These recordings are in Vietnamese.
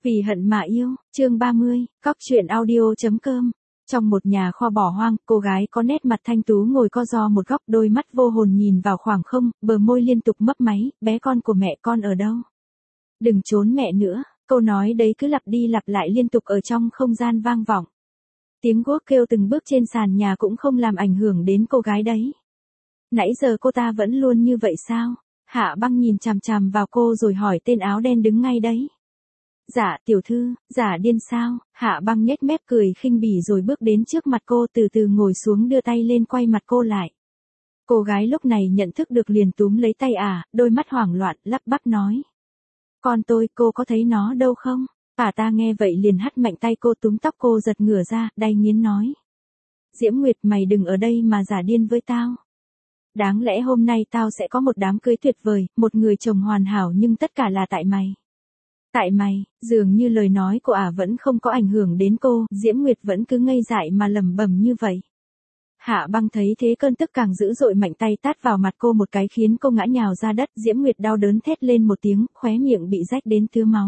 Vì hận mà yêu, chương 30, cóc truyện audio.com. Trong một nhà kho bỏ hoang, cô gái có nét mặt thanh tú ngồi co ro một góc, đôi mắt vô hồn nhìn vào khoảng không, bờ môi liên tục mấp máy, bé con của mẹ con ở đâu? Đừng trốn mẹ nữa, câu nói đấy cứ lặp đi lặp lại liên tục ở trong không gian vang vọng. Tiếng guốc kêu từng bước trên sàn nhà cũng không làm ảnh hưởng đến cô gái đấy. Nãy giờ cô ta vẫn luôn như vậy sao? Hạ Băng nhìn chằm chằm vào cô rồi hỏi tên áo đen đứng ngay đấy. Dạ tiểu thư, giả điên sao? Hạ Băng nhếch mép cười khinh bỉ rồi bước đến trước mặt cô, từ từ ngồi xuống đưa tay lên quay mặt cô lại. Cô gái lúc này nhận thức được liền túm lấy tay đôi mắt hoảng loạn lắp bắp nói. Con tôi, cô có thấy nó đâu không? Ta nghe vậy liền hất mạnh tay cô, túm tóc cô giật ngửa ra, đay nghiến nói. Diễm Nguyệt, mày đừng ở đây mà giả điên với tao. Đáng lẽ hôm nay tao sẽ có một đám cưới tuyệt vời, một người chồng hoàn hảo, nhưng tất cả là tại mày. Tại mày, dường như lời nói của vẫn không có ảnh hưởng đến cô, Diễm Nguyệt vẫn cứ ngây dại mà lẩm bẩm như vậy. Hạ Băng thấy thế cơn tức càng dữ dội, mạnh tay tát vào mặt cô một cái khiến cô ngã nhào ra đất. Diễm Nguyệt đau đớn thét lên một tiếng, khóe miệng bị rách đến tứa máu.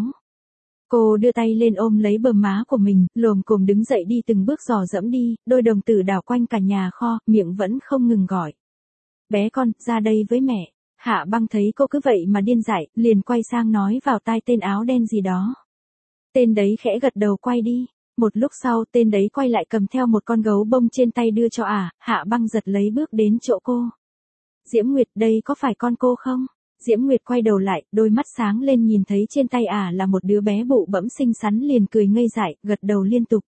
Cô đưa tay lên ôm lấy bờ má của mình, lồm cồm đứng dậy đi từng bước dò dẫm đi, đôi đồng tử đảo quanh cả nhà kho, miệng vẫn không ngừng gọi. Bé con, ra đây với mẹ. Hạ Băng thấy cô cứ vậy mà điên dại, liền quay sang nói vào tai tên áo đen gì đó. Tên đấy khẽ gật đầu quay đi. Một lúc sau tên đấy quay lại cầm theo một con gấu bông trên tay đưa cho Hạ Băng giật lấy bước đến chỗ cô. Diễm Nguyệt, đây có phải con cô không? Diễm Nguyệt quay đầu lại, đôi mắt sáng lên nhìn thấy trên tay là một đứa bé bụ bẫm xinh xắn, liền cười ngây dại, gật đầu liên tục.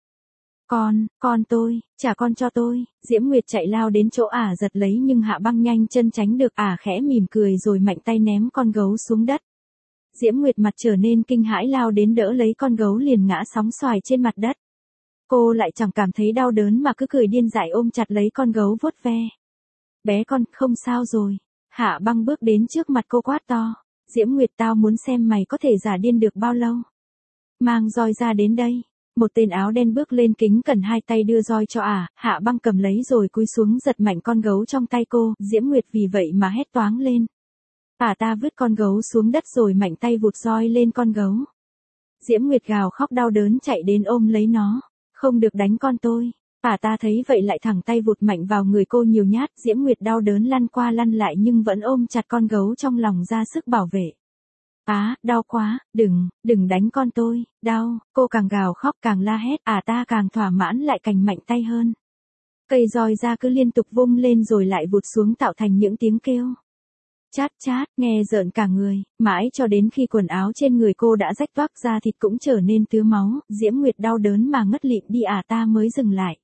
Con tôi, trả con cho tôi. Diễm Nguyệt chạy lao đến chỗ giật lấy, nhưng Hạ Băng nhanh chân tránh được. Khẽ mỉm cười rồi mạnh tay ném con gấu xuống đất. Diễm Nguyệt mặt trở nên kinh hãi lao đến đỡ lấy con gấu, liền ngã sóng xoài trên mặt đất. Cô lại chẳng cảm thấy đau đớn mà cứ cười điên dại ôm chặt lấy con gấu vuốt ve. Bé con, không sao rồi. Hạ Băng bước đến trước mặt cô quát to. Diễm Nguyệt, tao muốn xem mày có thể giả điên được bao lâu. Mang roi ra đến đây. Một tên áo đen bước lên kính cẩn hai tay đưa roi cho Hạ Băng cầm lấy rồi cúi xuống giật mạnh con gấu trong tay cô. Diễm Nguyệt vì vậy mà hét toáng lên. Ta vứt con gấu xuống đất rồi mạnh tay vụt roi lên con gấu. Diễm Nguyệt gào khóc đau đớn chạy đến ôm lấy nó. Không được đánh con tôi. Ta thấy vậy lại thẳng tay vụt mạnh vào người cô nhiều nhát. Diễm Nguyệt đau đớn lăn qua lăn lại nhưng vẫn ôm chặt con gấu trong lòng ra sức bảo vệ. Đau quá, đừng đánh con tôi, đau. Cô càng gào khóc càng la hét, ta càng thỏa mãn lại càng mạnh tay hơn. Cây roi ra cứ liên tục vung lên rồi lại vụt xuống tạo thành những tiếng kêu. Chát chát, nghe rợn cả người, mãi cho đến khi quần áo trên người cô đã rách toác, da thịt cũng trở nên tứa máu, Diễm Nguyệt đau đớn mà ngất lịm đi ta mới dừng lại.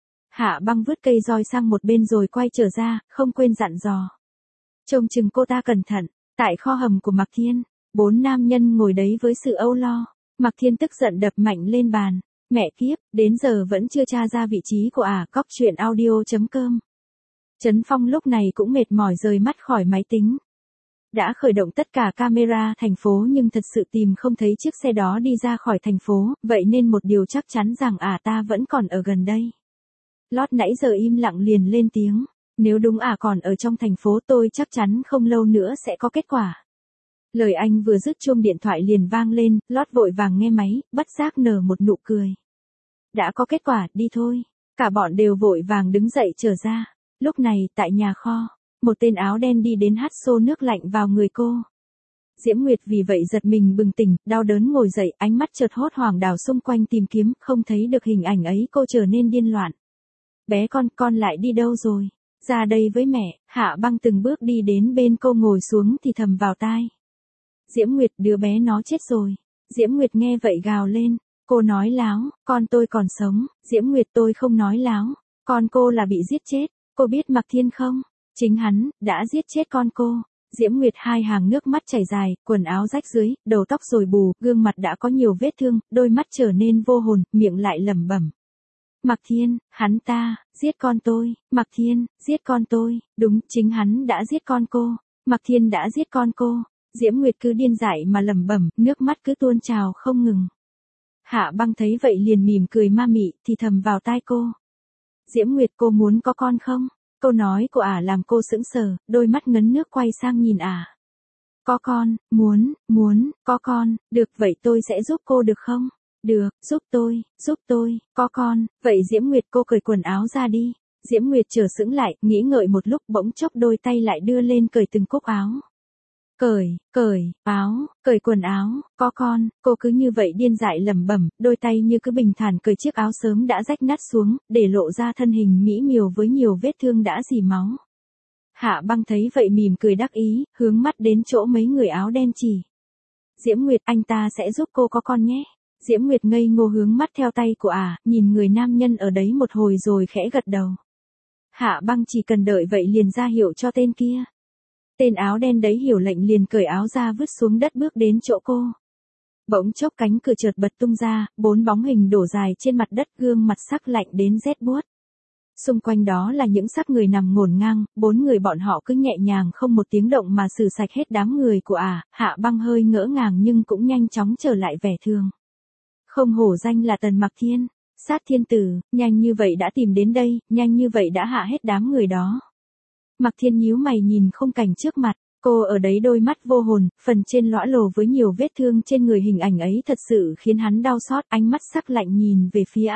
Hạ Băng vứt cây roi sang một bên rồi quay trở ra, không quên dặn dò. Trông chừng cô ta cẩn thận. Tại kho hầm của Mạc Thiên, 4 nam nhân ngồi đấy với sự âu lo. Mạc Thiên tức giận đập mạnh lên bàn. Mẹ kiếp, đến giờ vẫn chưa tra ra vị trí của cóc truyện audio.com. Trấn Phong lúc này cũng mệt mỏi rời mắt khỏi máy tính. Đã khởi động tất cả camera thành phố nhưng thật sự tìm không thấy chiếc xe đó đi ra khỏi thành phố, vậy nên một điều chắc chắn rằng ta vẫn còn ở gần đây. Lót nãy giờ im lặng liền lên tiếng. Nếu đúng còn ở trong thành phố, tôi chắc chắn không lâu nữa sẽ có kết quả. Lời anh vừa dứt chuông điện thoại liền vang lên, Lót vội vàng nghe máy, bất giác nở một nụ cười. Đã có kết quả, đi thôi. Cả bọn đều vội vàng đứng dậy trở ra. Lúc này, tại nhà kho, một tên áo đen đi đến hắt xô nước lạnh vào người cô. Diễm Nguyệt vì vậy giật mình bừng tỉnh, đau đớn ngồi dậy, ánh mắt chợt hốt hoảng đảo xung quanh tìm kiếm, không thấy được hình ảnh ấy, cô trở nên điên loạn. Bé con lại đi đâu rồi? Ra đây với mẹ. Hạ Băng từng bước đi đến bên cô ngồi xuống thì thầm vào tai. Diễm Nguyệt, đứa bé nó chết rồi. Diễm Nguyệt nghe vậy gào lên. Cô nói láo, con tôi còn sống. Diễm Nguyệt, tôi không nói láo. Con cô là bị giết chết. Cô biết Mạc Thiên không? Chính hắn đã giết chết con cô. Diễm Nguyệt hai hàng nước mắt chảy dài, quần áo rách dưới, đầu tóc rối bù, gương mặt đã có nhiều vết thương, đôi mắt trở nên vô hồn, miệng lại lẩm bẩm. Mạc Thiên, hắn ta giết con tôi. Mạc Thiên giết con tôi. Đúng, chính hắn đã giết con cô. Mạc Thiên đã giết con cô. Diễm Nguyệt cứ điên dại mà lẩm bẩm, nước mắt cứ tuôn trào không ngừng. Hạ Băng thấy vậy liền mỉm cười ma mị, thì thầm vào tai cô. Diễm Nguyệt, cô muốn có con không? Câu nói của làm cô sững sờ, đôi mắt ngấn nước quay sang nhìn có con, có con, được vậy tôi sẽ giúp cô được không? Được, giúp tôi, có con, vậy Diễm Nguyệt cô cởi quần áo ra đi. Diễm Nguyệt chợt sững lại, nghĩ ngợi một lúc bỗng chốc đôi tay lại đưa lên cởi từng cúc áo. Cởi quần áo, có con, cô cứ như vậy điên dại lẩm bẩm, đôi tay như cứ bình thản cởi chiếc áo sớm đã rách nát xuống, để lộ ra thân hình mỹ miều với nhiều vết thương đã rỉ máu. Hạ Băng thấy vậy mỉm cười đắc ý, hướng mắt đến chỗ mấy người áo đen chỉ. Diễm Nguyệt, anh ta sẽ giúp cô có con nhé. Diễm Nguyệt ngây ngô hướng mắt theo tay của nhìn người nam nhân ở đấy một hồi rồi khẽ gật đầu. Hạ Băng chỉ cần đợi vậy liền ra hiệu cho tên kia. Tên áo đen đấy hiểu lệnh liền cởi áo ra vứt xuống đất bước đến chỗ cô. Bỗng chốc cánh cửa chợt bật tung ra, 4 bóng hình đổ dài trên mặt đất, gương mặt sắc lạnh đến rét buốt. Xung quanh đó là những xác người nằm ngổn ngang, 4 người bọn họ cứ nhẹ nhàng không một tiếng động mà xử sạch hết đám người của Hạ Băng hơi ngỡ ngàng nhưng cũng nhanh chóng trở lại vẻ thường. Không hổ danh là Tần Mặc Thiên, sát thiên tử, nhanh như vậy đã tìm đến đây, nhanh như vậy đã hạ hết đám người đó. Mặc Thiên nhíu mày nhìn khung cảnh trước mặt, cô ở đấy đôi mắt vô hồn, phần trên lõa lồ với nhiều vết thương trên người, hình ảnh ấy thật sự khiến hắn đau xót, ánh mắt sắc lạnh nhìn về phía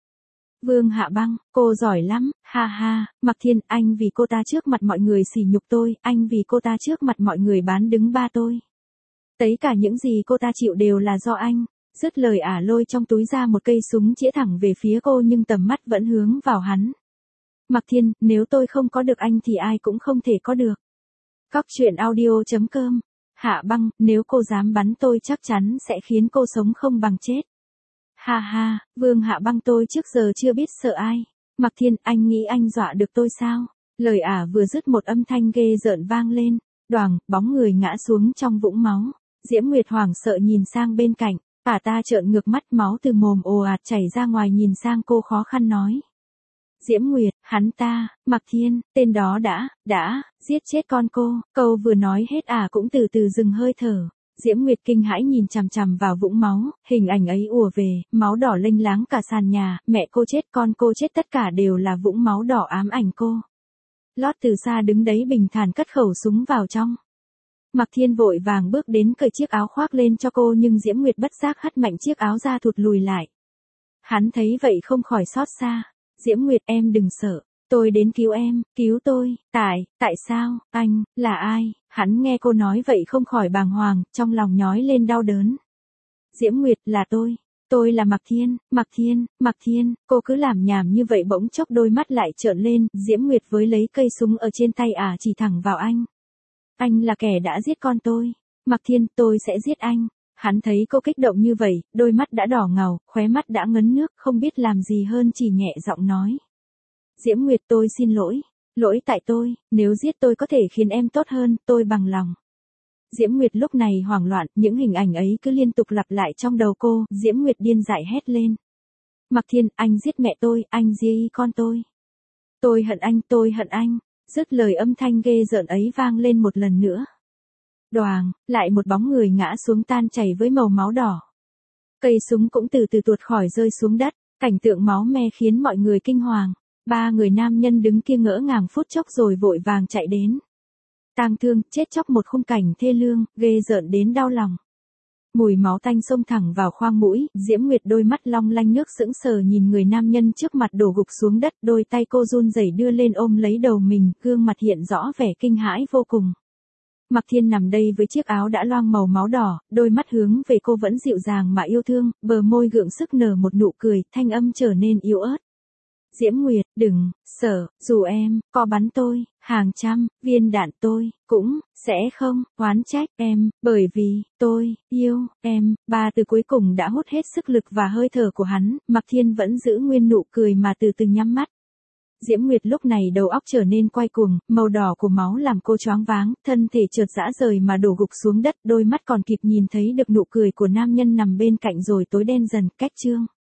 Vương Hạ Băng, cô giỏi lắm, ha ha, Mặc Thiên, anh vì cô ta trước mặt mọi người sỉ nhục tôi, anh vì cô ta trước mặt mọi người bán đứng ba tôi. Tất cả những gì cô ta chịu đều là do anh. Dứt lời lôi trong túi ra một cây súng chĩa thẳng về phía cô nhưng tầm mắt vẫn hướng vào hắn. Mặc Thiên, nếu tôi không có được anh thì ai cũng không thể có được. Cóc truyện audio.com. Hạ Băng, nếu cô dám bắn tôi chắc chắn sẽ khiến cô sống không bằng chết. Ha ha, Vương Hạ Băng, tôi trước giờ chưa biết sợ ai. Mặc Thiên, anh nghĩ anh dọa được tôi sao? Lời vừa dứt một âm thanh ghê rợn vang lên. Đoàng, bóng người ngã xuống trong vũng máu. Diễm Nguyệt hoảng sợ nhìn sang bên cạnh. Ta trợn ngược mắt, máu từ mồm ồ ạt chảy ra ngoài, nhìn sang cô khó khăn nói. Diễm Nguyệt, hắn ta, Mặc Thiên, tên đó đã giết chết con cô. Câu vừa nói hết cũng từ từ dừng hơi thở. Diễm Nguyệt kinh hãi nhìn chằm chằm vào vũng máu, hình ảnh ấy ùa về, máu đỏ lênh láng cả sàn nhà, mẹ cô chết, con cô chết, tất cả đều là vũng máu đỏ ám ảnh cô. Lót từ xa đứng đấy bình thản cất khẩu súng vào trong. Mặc Thiên vội vàng bước đến cởi chiếc áo khoác lên cho cô nhưng Diễm Nguyệt bất giác hất mạnh chiếc áo ra thụt lùi lại. Hắn thấy vậy không khỏi xót xa. Diễm Nguyệt, em đừng sợ, tôi đến cứu em, cứu tôi. Tại sao, anh, là ai? Hắn nghe cô nói vậy không khỏi bàng hoàng, trong lòng nhói lên đau đớn. Diễm Nguyệt, là tôi là Mặc Thiên, cô cứ làm nhảm như vậy. Bỗng chốc đôi mắt lại trợn lên, Diễm Nguyệt với lấy cây súng ở trên tay chỉ thẳng vào anh. Anh là kẻ đã giết con tôi. Mặc Thiên, tôi sẽ giết anh. Hắn thấy cô kích động như vậy, đôi mắt đã đỏ ngầu, khóe mắt đã ngấn nước, không biết làm gì hơn chỉ nhẹ giọng nói. Diễm Nguyệt, tôi xin lỗi. Lỗi tại tôi, nếu giết tôi có thể khiến em tốt hơn, tôi bằng lòng. Diễm Nguyệt lúc này hoảng loạn, những hình ảnh ấy cứ liên tục lặp lại trong đầu cô. Diễm Nguyệt điên dại hét lên. Mặc Thiên, anh giết mẹ tôi, anh giết con tôi. Tôi hận anh. Dứt lời âm thanh ghê rợn ấy vang lên một lần nữa. Đoàng, lại một bóng người ngã xuống tan chảy với màu máu đỏ. Cây súng cũng từ từ tuột khỏi rơi xuống đất, cảnh tượng máu me khiến mọi người kinh hoàng. 3 người nam nhân đứng kia ngỡ ngàng phút chốc rồi vội vàng chạy đến. Tang thương, chết chóc, một khung cảnh thê lương, ghê rợn đến đau lòng. Mùi máu tanh xông thẳng vào khoang mũi, Diễm Nguyệt đôi mắt long lanh nước sững sờ nhìn người nam nhân trước mặt đổ gục xuống đất, đôi tay cô run rẩy đưa lên ôm lấy đầu mình, gương mặt hiện rõ vẻ kinh hãi vô cùng. Mặc Thiên nằm đây với chiếc áo đã loang màu máu đỏ, đôi mắt hướng về cô vẫn dịu dàng mà yêu thương, bờ môi gượng sức nở một nụ cười, thanh âm trở nên yếu ớt. Diễm Nguyệt, đừng sợ, dù em có bắn tôi hàng trăm viên đạn tôi cũng sẽ không oán trách em, bởi vì tôi yêu em. 3 từ cuối cùng đã hút hết sức lực và hơi thở của hắn. Mặc Thiên vẫn giữ nguyên nụ cười mà từ từ nhắm mắt. Diễm Nguyệt lúc này đầu óc trở nên quay cuồng, màu đỏ của máu làm cô choáng váng, thân thể chợt rã rời mà đổ gục xuống đất, đôi mắt còn kịp nhìn thấy được nụ cười của nam nhân nằm bên cạnh rồi tối đen dần. Cách chương